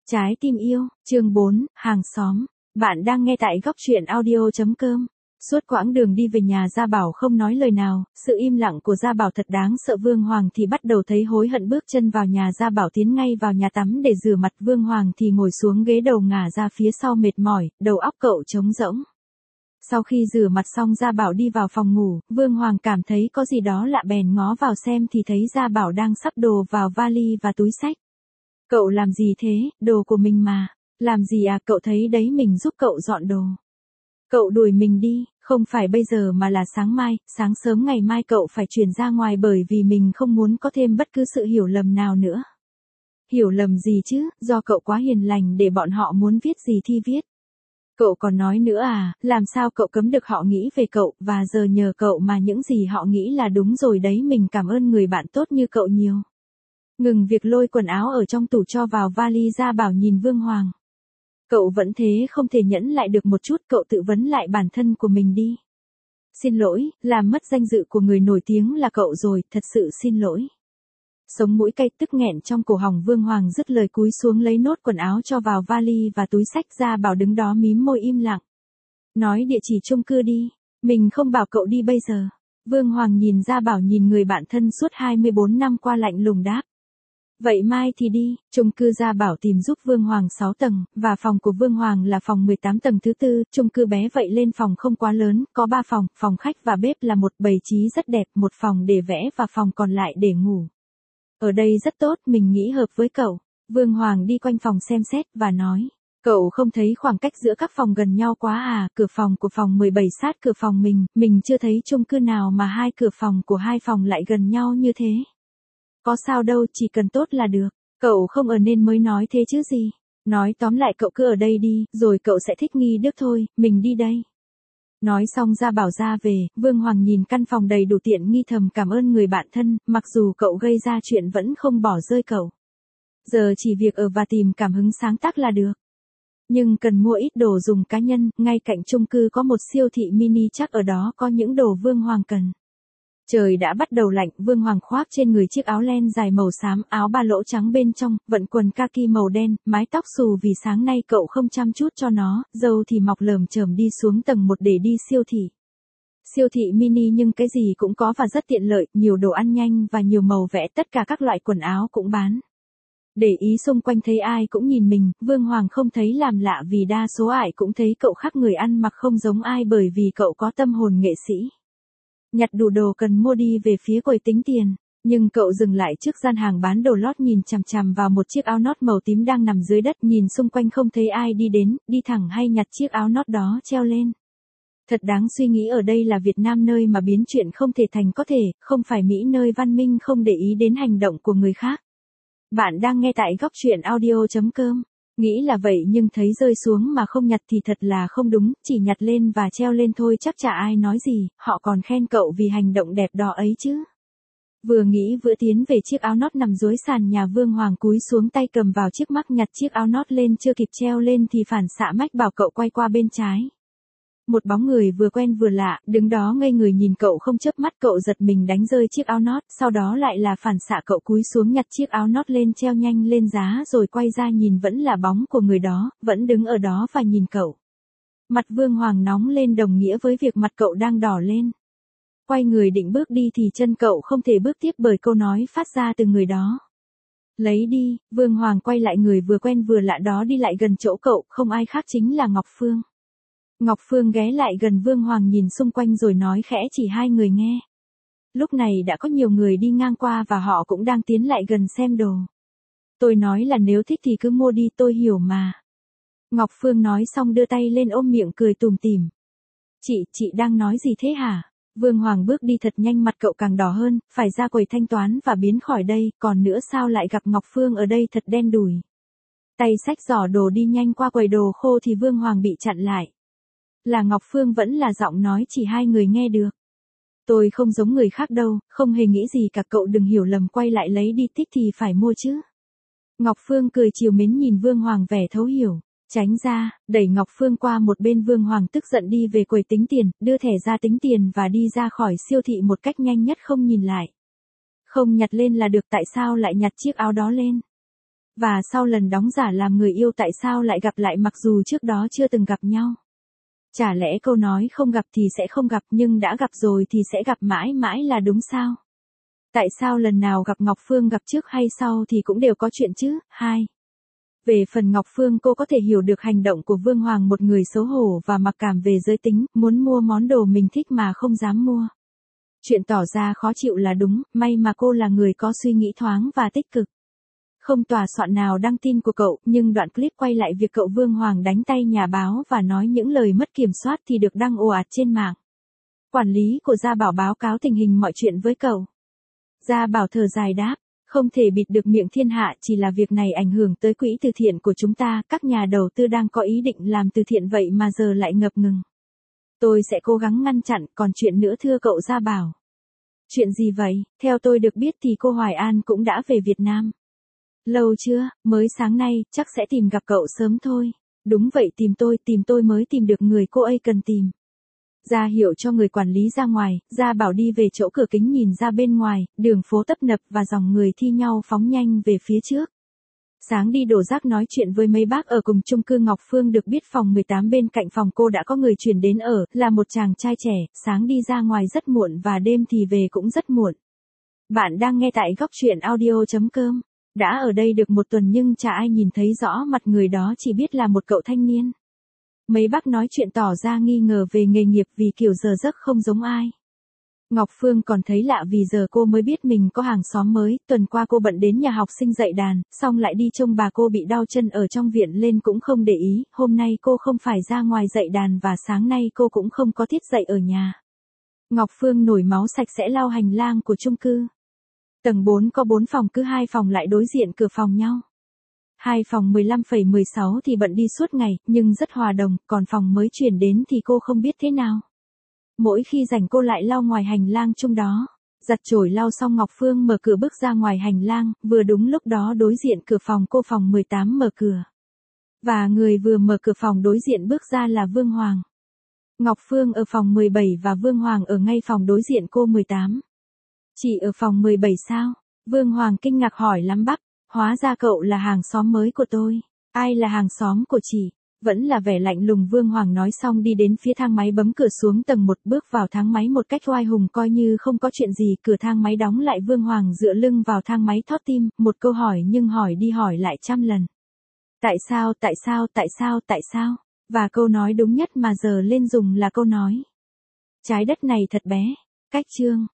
Trái tim yêu, chương 4, hàng xóm. Bạn đang nghe tại góc truyện audio.com. Suốt quãng đường đi về nhà Gia Bảo không nói lời nào, sự im lặng của Gia Bảo thật đáng sợ. Vương Hoàng thì bắt đầu thấy hối hận, bước chân vào nhà Gia Bảo tiến ngay vào nhà tắm để rửa mặt. Vương Hoàng thì ngồi xuống ghế đầu ngả ra phía sau mệt mỏi, đầu óc cậu trống rỗng. Sau khi rửa mặt xong Gia Bảo đi vào phòng ngủ, Vương Hoàng cảm thấy có gì đó lạ bèn ngó vào xem thì thấy Gia Bảo đang sắp đồ vào vali và túi xách. Cậu làm gì thế, đồ của mình mà. Làm gì à, cậu thấy đấy mình giúp cậu dọn đồ. Cậu đuổi mình đi, không phải bây giờ mà là sáng mai, sáng sớm ngày mai cậu phải chuyển ra ngoài bởi vì mình không muốn có thêm bất cứ sự hiểu lầm nào nữa. Hiểu lầm gì chứ, do cậu quá hiền lành để bọn họ muốn viết gì thì viết. Cậu còn nói nữa à, làm sao cậu cấm được họ nghĩ về cậu, và giờ nhờ cậu mà những gì họ nghĩ là đúng rồi đấy. Mình cảm ơn người bạn tốt như cậu nhiều. Ngừng việc lôi quần áo ở trong tủ cho vào vali, Gia Bảo nhìn Vương Hoàng. Cậu vẫn thế không thể nhẫn lại được một chút, cậu tự vấn lại bản thân của mình đi. Xin lỗi, làm mất danh dự của người nổi tiếng là cậu rồi, thật sự xin lỗi. Sống mũi cay tức nghẹn trong cổ họng, Vương Hoàng dứt lời cúi xuống lấy nốt quần áo cho vào vali và túi xách. Gia Bảo đứng đó mím môi im lặng. Nói địa chỉ chung cư đi, mình không bảo cậu đi bây giờ. Vương Hoàng nhìn Gia Bảo, nhìn người bạn thân suốt 24 năm qua, lạnh lùng đáp. Vậy mai thì đi. Chung cư Gia Bảo tìm giúp Vương Hoàng 6 tầng, và phòng của Vương Hoàng là phòng 18 tầng thứ tư. Chung cư bé vậy lên phòng không quá lớn, có 3 phòng, phòng khách và bếp là một, bày trí rất đẹp, một phòng để vẽ và phòng còn lại để ngủ. Ở đây rất tốt, mình nghĩ hợp với cậu. Vương Hoàng đi quanh phòng xem xét và nói. Cậu không thấy khoảng cách giữa các phòng gần nhau quá à, cửa phòng của phòng 17 sát cửa phòng mình chưa thấy chung cư nào mà hai cửa phòng của hai phòng lại gần nhau như thế. Có sao đâu, chỉ cần tốt là được. Cậu không ở nên mới nói thế chứ gì. Nói tóm lại cậu cứ ở đây đi, rồi cậu sẽ thích nghi được thôi, mình đi đây. Nói xong Gia Bảo ra về, Vương Hoàng nhìn căn phòng đầy đủ tiện nghi thầm cảm ơn người bạn thân, mặc dù cậu gây ra chuyện vẫn không bỏ rơi cậu. Giờ chỉ việc ở và tìm cảm hứng sáng tác là được. Nhưng cần mua ít đồ dùng cá nhân, ngay cạnh chung cư có một siêu thị mini, chắc ở đó có những đồ Vương Hoàng cần. Trời đã bắt đầu lạnh, Vương Hoàng khoác trên người chiếc áo len dài màu xám, áo ba lỗ trắng bên trong, vận quần kaki màu đen, mái tóc xù vì sáng nay cậu không chăm chút cho nó, râu thì mọc lởm chởm, đi xuống tầng 1 để đi siêu thị. Siêu thị mini nhưng cái gì cũng có và rất tiện lợi, nhiều đồ ăn nhanh và nhiều màu vẽ, tất cả các loại quần áo cũng bán. Để ý xung quanh thấy ai cũng nhìn mình, Vương Hoàng không thấy làm lạ vì đa số ai cũng thấy cậu khác người, ăn mặc không giống ai bởi vì cậu có tâm hồn nghệ sĩ. Nhặt đủ đồ cần mua đi về phía quầy tính tiền, nhưng cậu dừng lại trước gian hàng bán đồ lót, nhìn chằm chằm vào một chiếc áo lót màu tím đang nằm dưới đất, nhìn xung quanh không thấy ai đi đến, đi thẳng hay nhặt chiếc áo lót đó treo lên. Thật đáng suy nghĩ, ở đây là Việt Nam, nơi mà biến chuyện không thể thành có thể, không phải Mỹ, nơi văn minh không để ý đến hành động của người khác. Bạn đang nghe tại góc truyện audio.com. Nghĩ là vậy nhưng thấy rơi xuống mà không nhặt thì thật là không đúng, chỉ nhặt lên và treo lên thôi chắc chả ai nói gì, họ còn khen cậu vì hành động đẹp đó ấy chứ. Vừa nghĩ vừa tiến về chiếc áo lót nằm dưới sàn nhà, Vương Hoàng cúi xuống, tay cầm vào chiếc mắc nhặt chiếc áo lót lên, chưa kịp treo lên thì phản xạ mách bảo cậu quay qua bên trái. Một bóng người vừa quen vừa lạ, đứng đó ngây người nhìn cậu không chớp mắt, cậu giật mình đánh rơi chiếc áo lót, sau đó lại là phản xạ cậu cúi xuống nhặt chiếc áo lót lên, treo nhanh lên giá rồi quay ra nhìn vẫn là bóng của người đó, vẫn đứng ở đó và nhìn cậu. Mặt Vương Hoàng nóng lên đồng nghĩa với việc mặt cậu đang đỏ lên. Quay người định bước đi thì chân cậu không thể bước tiếp bởi câu nói phát ra từ người đó. Lấy đi. Vương Hoàng quay lại, người vừa quen vừa lạ đó đi lại gần chỗ cậu, không ai khác chính là Ngọc Phương. Ngọc Phương ghé lại gần Vương Hoàng, nhìn xung quanh rồi nói khẽ chỉ hai người nghe. Lúc này đã có nhiều người đi ngang qua và họ cũng đang tiến lại gần xem đồ. Tôi nói là nếu thích thì cứ mua đi, tôi hiểu mà. Ngọc Phương nói xong đưa tay lên ôm miệng cười tủm tỉm. Chị đang nói gì thế hả? Vương Hoàng bước đi thật nhanh, mặt cậu càng đỏ hơn, phải ra quầy thanh toán và biến khỏi đây, còn nữa sao lại gặp Ngọc Phương ở đây, thật đen đủi. Tay xách giỏ đồ đi nhanh qua quầy đồ khô thì Vương Hoàng bị chặn lại. Là Ngọc Phương, vẫn là giọng nói chỉ hai người nghe được. Tôi không giống người khác đâu, không hề nghĩ gì cả, cậu đừng hiểu lầm, quay lại lấy đi, thích thì phải mua chứ. Ngọc Phương cười trìu mến nhìn Vương Hoàng vẻ thấu hiểu. Tránh ra, đẩy Ngọc Phương qua một bên. Vương Hoàng tức giận đi về quầy tính tiền, đưa thẻ ra tính tiền và đi ra khỏi siêu thị một cách nhanh nhất, không nhìn lại. Không nhặt lên là được, tại sao lại nhặt chiếc áo đó lên? Và sau lần đóng giả làm người yêu tại sao lại gặp lại mặc dù trước đó chưa từng gặp nhau? Chả lẽ câu nói không gặp thì sẽ không gặp nhưng đã gặp rồi thì sẽ gặp mãi mãi là đúng sao? Tại sao lần nào gặp Ngọc Phương gặp trước hay sau thì cũng đều có chuyện chứ? 2. Về phần Ngọc Phương cô có thể hiểu được hành động của Vương Hoàng, một người xấu hổ và mặc cảm về giới tính, muốn mua món đồ mình thích mà không dám mua. Chuyện tỏ ra khó chịu là đúng, may mà cô là người có suy nghĩ thoáng và tích cực. Không tòa soạn nào đăng tin của cậu, nhưng đoạn clip quay lại việc cậu Vương Hoàng đánh tay nhà báo và nói những lời mất kiểm soát thì được đăng ồ ạt trên mạng. Quản lý của Gia Bảo báo cáo tình hình mọi chuyện với cậu. Gia Bảo thở dài đáp, không thể bịt được miệng thiên hạ, chỉ là việc này ảnh hưởng tới quỹ từ thiện của chúng ta, các nhà đầu tư đang có ý định làm từ thiện vậy mà giờ lại ngập ngừng. Tôi sẽ cố gắng ngăn chặn, còn chuyện nữa thưa cậu Gia Bảo. Chuyện gì vậy? Theo tôi được biết thì cô Hoài An cũng đã về Việt Nam. Lâu chưa? Mới sáng nay, chắc sẽ tìm gặp cậu sớm thôi. Đúng vậy, tìm tôi mới tìm được người cô ấy cần tìm. Ra hiệu cho người quản lý ra ngoài, Gia Bảo đi về chỗ cửa kính nhìn ra bên ngoài, đường phố tấp nập và dòng người thi nhau phóng nhanh về phía trước. Sáng đi đổ rác nói chuyện với mấy bác ở cùng chung cư Ngọc Phương được biết phòng 18 bên cạnh phòng cô đã có người chuyển đến ở, là một chàng trai trẻ, sáng đi ra ngoài rất muộn và đêm thì về cũng rất muộn. Bạn đang nghe tại góc truyện audio.com. Đã ở đây được một tuần nhưng chả ai nhìn thấy rõ mặt người đó, chỉ biết là một cậu thanh niên. Mấy bác nói chuyện tỏ ra nghi ngờ về nghề nghiệp vì kiểu giờ giấc không giống ai. Ngọc Phương còn thấy lạ vì giờ cô mới biết mình có hàng xóm mới, tuần qua cô bận đến nhà học sinh dạy đàn, xong lại đi trông bà cô bị đau chân ở trong viện lên cũng không để ý, hôm nay cô không phải ra ngoài dạy đàn và sáng nay cô cũng không có tiết dạy ở nhà. Ngọc Phương nổi máu sạch sẽ lau hành lang của chung cư. Tầng 4 có 4 phòng, cứ 2 phòng lại đối diện cửa phòng nhau. 2 phòng 15,16 thì bận đi suốt ngày, nhưng rất hòa đồng, còn phòng mới chuyển đến thì cô không biết thế nào. Mỗi khi rảnh cô lại lau ngoài hành lang chung đó. Giặt chổi lau xong Ngọc Phương mở cửa bước ra ngoài hành lang, vừa đúng lúc đó đối diện cửa phòng cô phòng 18 mở cửa. Và người vừa mở cửa phòng đối diện bước ra là Vương Hoàng. Ngọc Phương ở phòng 17 và Vương Hoàng ở ngay phòng đối diện cô 18. Chị ở phòng 17 sao? Vương Hoàng kinh ngạc hỏi lắm bắp. Hóa ra cậu là hàng xóm mới của tôi. Ai là hàng xóm của chị? Vẫn là vẻ lạnh lùng Vương Hoàng nói xong đi đến phía thang máy bấm cửa xuống tầng 1 bước vào thang máy một cách oai hùng coi như không có chuyện gì. Cửa thang máy đóng lại, Vương Hoàng dựa lưng vào thang máy thót tim, một câu hỏi nhưng hỏi đi hỏi lại trăm lần. Tại sao? Và câu nói đúng nhất mà giờ lên dùng là câu nói. Trái đất này thật bé. Cách chương.